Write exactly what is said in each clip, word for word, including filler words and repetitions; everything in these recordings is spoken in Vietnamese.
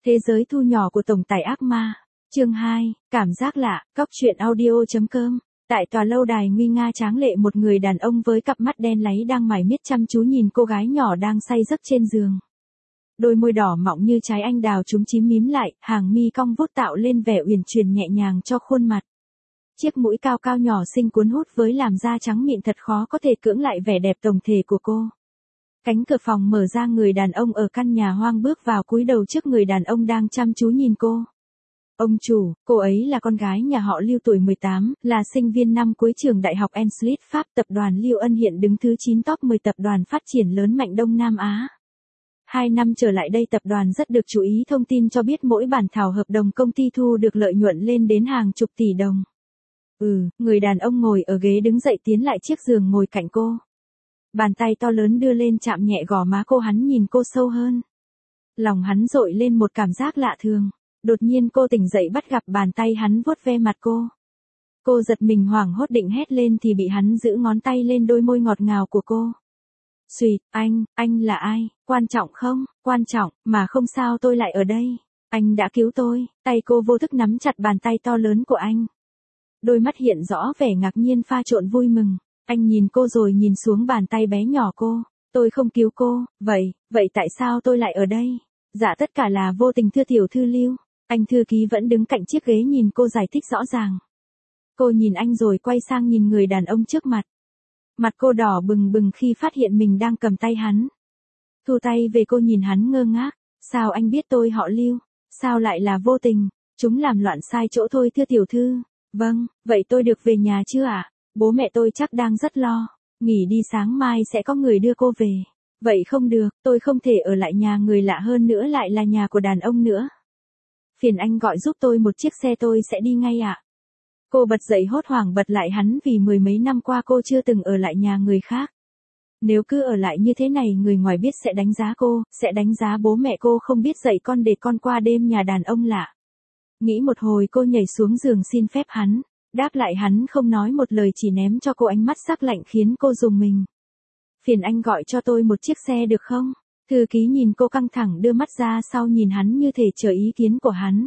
Thế giới thu nhỏ của tổng tài ác ma. Chương hai, cảm giác lạ, cóc truyện audio.com. Tại tòa lâu đài nguy nga tráng lệ, một người đàn ông với cặp mắt đen láy đang mải miết chăm chú nhìn cô gái nhỏ đang say giấc trên giường. Đôi môi đỏ mọng như trái anh đào chúng chím mím lại, hàng mi cong vút tạo lên vẻ uyển chuyển nhẹ nhàng cho khuôn mặt. Chiếc mũi cao cao nhỏ xinh cuốn hút với làn da trắng mịn thật khó có thể cưỡng lại vẻ đẹp tổng thể của cô. Cánh cửa phòng mở ra, người đàn ông ở căn nhà hoang bước vào cúi đầu trước người đàn ông đang chăm chú nhìn cô. Ông chủ, cô ấy là con gái nhà họ Lưu tuổi mười tám, là sinh viên năm cuối trường đại học Enschede Pháp. Tập đoàn Lưu Ân hiện đứng thứ chín top mười tập đoàn phát triển lớn mạnh Đông Nam Á. Hai năm trở lại đây tập đoàn rất được chú ý, thông tin cho biết mỗi bản thảo hợp đồng công ty thu được lợi nhuận lên đến hàng chục tỷ đồng. Ừ, người đàn ông ngồi ở ghế đứng dậy tiến lại chiếc giường ngồi cạnh cô. Bàn tay to lớn đưa lên chạm nhẹ gò má cô, hắn nhìn cô sâu hơn. Lòng hắn dội lên một cảm giác lạ thường. Đột nhiên cô tỉnh dậy bắt gặp bàn tay hắn vuốt ve mặt cô. Cô giật mình hoảng hốt định hét lên thì bị hắn giữ ngón tay lên đôi môi ngọt ngào của cô. Xùyt, anh, anh là ai, quan trọng không, quan trọng, mà không sao tôi lại ở đây. Anh đã cứu tôi, tay cô vô thức nắm chặt bàn tay to lớn của anh. Đôi mắt hiện rõ vẻ ngạc nhiên pha trộn vui mừng. Anh nhìn cô rồi nhìn xuống bàn tay bé nhỏ cô. Tôi không cứu cô, vậy, vậy tại sao tôi lại ở đây? Dạ tất cả là vô tình thưa tiểu thư Lưu. Anh thư ký vẫn đứng cạnh chiếc ghế nhìn cô giải thích rõ ràng. Cô nhìn anh rồi quay sang nhìn người đàn ông trước mặt. Mặt cô đỏ bừng bừng khi phát hiện mình đang cầm tay hắn. Thu tay về, cô nhìn hắn ngơ ngác. Sao anh biết tôi họ Lưu? Sao lại là vô tình? Chúng làm loạn sai chỗ thôi thưa tiểu thư. Vâng, vậy tôi được về nhà chưa ạ? À? Bố mẹ tôi chắc đang rất lo. Nghỉ đi, sáng mai sẽ có người đưa cô về. Vậy không được, tôi không thể ở lại nhà người lạ, hơn nữa lại là nhà của đàn ông nữa. Phiền anh gọi giúp tôi một chiếc xe, tôi sẽ đi ngay ạ. À? Cô bật dậy hốt hoảng bật lại hắn vì mười mấy năm qua cô chưa từng ở lại nhà người khác. Nếu cứ ở lại như thế này người ngoài biết sẽ đánh giá cô, sẽ đánh giá bố mẹ cô không biết dạy con để con qua đêm nhà đàn ông lạ. Nghĩ một hồi cô nhảy xuống giường xin phép hắn. Đáp lại hắn không nói một lời, chỉ ném cho cô ánh mắt sắc lạnh khiến cô rùng mình. Phiền anh gọi cho tôi một chiếc xe được không? Thư ký nhìn cô căng thẳng đưa mắt ra sau nhìn hắn như thể chờ ý kiến của hắn.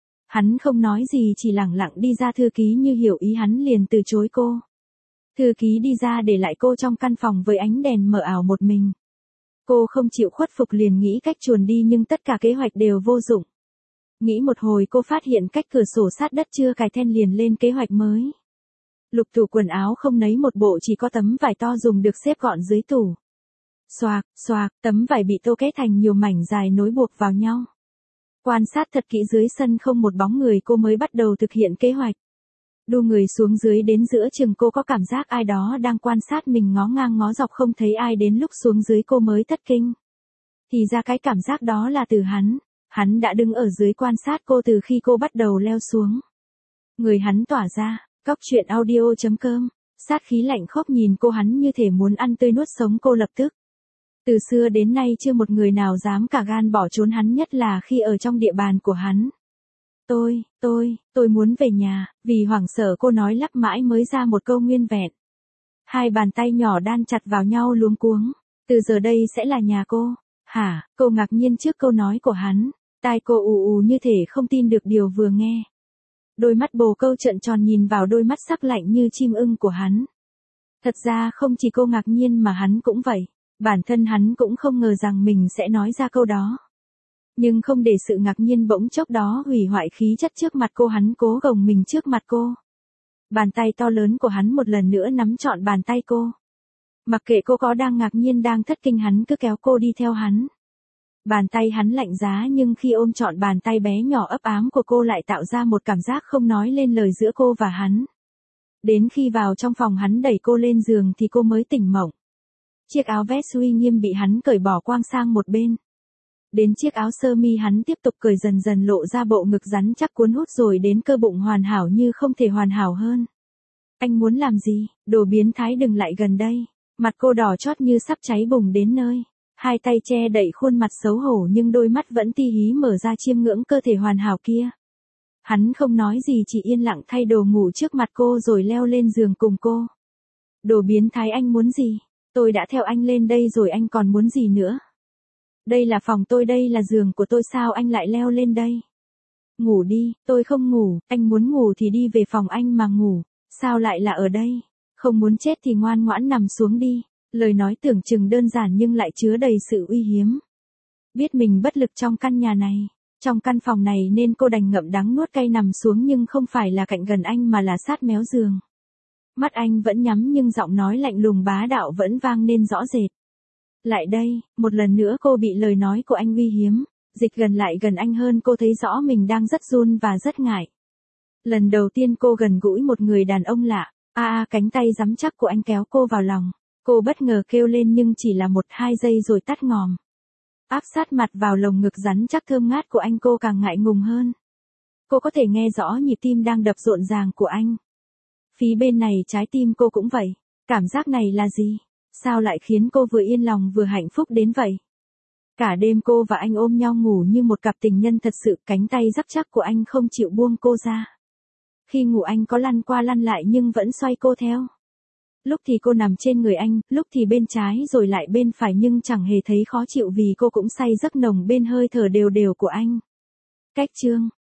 Hắn không nói gì, chỉ lẳng lặng đi ra. Thư ký như hiểu ý hắn liền từ chối cô. Thư ký đi ra để lại cô trong căn phòng với ánh đèn mờ ảo một mình. Cô không chịu khuất phục liền nghĩ cách chuồn đi, nhưng tất cả kế hoạch đều vô dụng. Nghĩ một hồi cô phát hiện cách cửa sổ sát đất chưa cài then liền lên kế hoạch mới. Lục tủ quần áo không lấy một bộ, chỉ có tấm vải to dùng được xếp gọn dưới tủ. Xoạc, xoạc, tấm vải bị tô kết thành nhiều mảnh dài nối buộc vào nhau. Quan sát thật kỹ dưới sân không một bóng người, cô mới bắt đầu thực hiện kế hoạch. Đu người xuống dưới đến giữa chừng, cô có cảm giác ai đó đang quan sát mình ngó ngang ngó dọc, không thấy ai, đến lúc xuống dưới cô mới thất kinh. Thì ra cái cảm giác đó là từ hắn. Hắn đã đứng ở dưới quan sát cô từ khi cô bắt đầu leo xuống. Người hắn tỏa ra, cóc truyện audio.com, sát khí lạnh khốc nhìn cô, hắn như thể muốn ăn tươi nuốt sống cô lập tức. Từ xưa đến nay chưa một người nào dám cả gan bỏ trốn hắn, nhất là khi ở trong địa bàn của hắn. Tôi, tôi, tôi muốn về nhà, vì hoảng sợ cô nói lắp mãi mới ra một câu nguyên vẹn. Hai bàn tay nhỏ đan chặt vào nhau luống cuống. Từ giờ đây sẽ là nhà cô. Hả? Cô ngạc nhiên trước câu nói của hắn. Tai cô ù ù như thể không tin được điều vừa nghe. Đôi mắt bồ câu trợn tròn nhìn vào đôi mắt sắc lạnh như chim ưng của hắn. Thật ra không chỉ cô ngạc nhiên mà hắn cũng vậy. Bản thân hắn cũng không ngờ rằng mình sẽ nói ra câu đó. Nhưng không để sự ngạc nhiên bỗng chốc đó hủy hoại khí chất trước mặt cô, hắn cố gồng mình trước mặt cô. Bàn tay to lớn của hắn một lần nữa nắm trọn bàn tay cô. Mặc kệ cô có đang ngạc nhiên đang thất kinh, hắn cứ kéo cô đi theo hắn. Bàn tay hắn lạnh giá, nhưng khi ôm trọn bàn tay bé nhỏ ấp ám của cô lại tạo ra một cảm giác không nói lên lời giữa cô và hắn. Đến khi vào trong phòng hắn đẩy cô lên giường thì cô mới tỉnh mộng. Chiếc áo vest uy nghiêm bị hắn cởi bỏ quang sang một bên. Đến chiếc áo sơ mi hắn tiếp tục cởi, dần dần lộ ra bộ ngực rắn chắc cuốn hút, rồi đến cơ bụng hoàn hảo như không thể hoàn hảo hơn. Anh muốn làm gì? Đồ biến thái, đừng lại gần đây. Mặt cô đỏ chót như sắp cháy bùng đến nơi. Hai tay che đậy khuôn mặt xấu hổ nhưng đôi mắt vẫn ti hí mở ra chiêm ngưỡng cơ thể hoàn hảo kia. Hắn không nói gì, chỉ yên lặng thay đồ ngủ trước mặt cô rồi leo lên giường cùng cô. Đồ biến thái, anh muốn gì? Tôi đã theo anh lên đây rồi, anh còn muốn gì nữa? Đây là phòng tôi, đây là giường của tôi, sao anh lại leo lên đây? Ngủ đi, tôi không ngủ, anh muốn ngủ thì đi về phòng anh mà ngủ, sao lại là ở đây? Không muốn chết thì ngoan ngoãn nằm xuống đi. Lời nói tưởng chừng đơn giản nhưng lại chứa đầy sự uy hiếm. Biết mình bất lực trong căn nhà này, trong căn phòng này nên cô đành ngậm đắng nuốt cay nằm xuống, nhưng không phải là cạnh gần anh mà là sát méo giường. Mắt anh vẫn nhắm nhưng giọng nói lạnh lùng bá đạo vẫn vang lên rõ rệt. Lại đây, một lần nữa cô bị lời nói của anh uy hiếm, dịch gần lại gần anh hơn, cô thấy rõ mình đang rất run và rất ngại. Lần đầu tiên cô gần gũi một người đàn ông lạ, a a cánh tay rắn chắc của anh kéo cô vào lòng, cô bất ngờ kêu lên nhưng chỉ là một hai giây rồi tắt ngòm. Áp sát mặt vào lồng ngực rắn chắc thơm ngát của anh, cô càng ngại ngùng hơn. Cô có thể nghe rõ nhịp tim đang đập rộn ràng của anh. Phía bên này trái tim cô cũng vậy. Cảm giác này là gì? Sao lại khiến cô vừa yên lòng vừa hạnh phúc đến vậy? Cả đêm cô và anh ôm nhau ngủ như một cặp tình nhân thật sự, cánh tay rắn chắc của anh không chịu buông cô ra. Khi ngủ anh có lăn qua lăn lại nhưng vẫn xoay cô theo. Lúc thì cô nằm trên người anh, lúc thì bên trái rồi lại bên phải, nhưng chẳng hề thấy khó chịu vì cô cũng say giấc nồng bên hơi thở đều đều của anh. Cách chương